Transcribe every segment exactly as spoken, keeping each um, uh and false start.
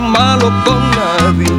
malo con nadie.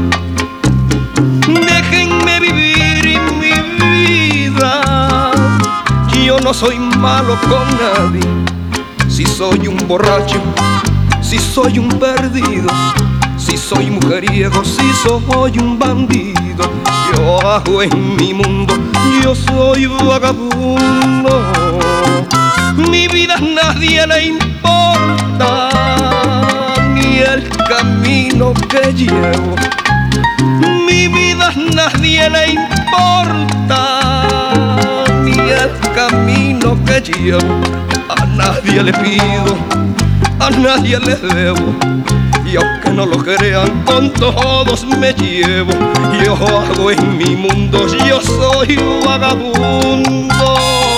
Déjenme vivir mi vida. Yo no soy malo con nadie. Si soy un borracho, si soy un perdido, si soy mujeriego, si soy un bandido, yo hago en mi mundo, yo soy vagabundo. Mi vida a nadie le importa, ni el camino que llevo. Mi vida a nadie le importa, ni el camino que llevo. A nadie le pido, a nadie le debo, y aunque no lo crean, con todos me llevo. Yo hago en mi mundo, yo soy vagabundo.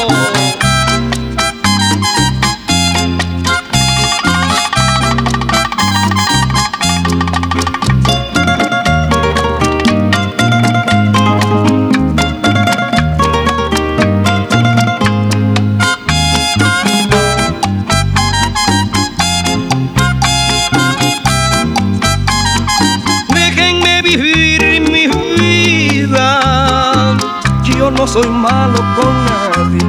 Yo no soy malo con nadie.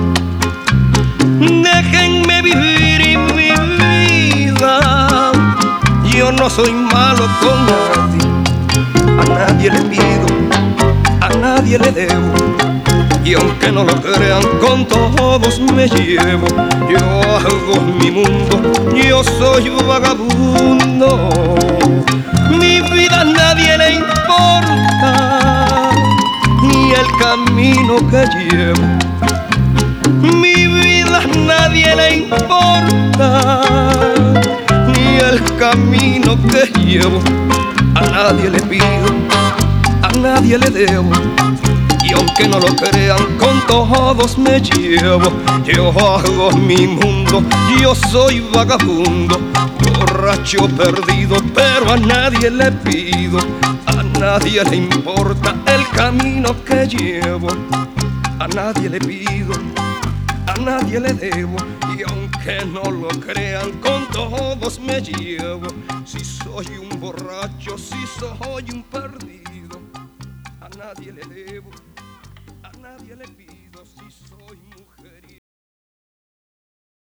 Déjenme vivir mi vida. Yo no soy malo con nadie. A nadie le pido, a nadie le debo, y aunque no lo crean, con todos me llevo. Yo hago mi mundo, yo soy vagabundo. Mi vida a nadie le importa, ni el camino que llevo. Mi vida a nadie le importa, ni el camino que llevo. A nadie le pido, a nadie le debo, y aunque no lo crean, con todos me llevo. Yo hago mi mundo, yo soy vagabundo, borracho perdido, pero a nadie le pido. A nadie le importa el camino que llevo. A nadie le pido, a nadie le debo, y aunque no lo crean, con todos me llevo. Si soy un borracho, si soy un perdido, a nadie le debo, a nadie le pido. Si soy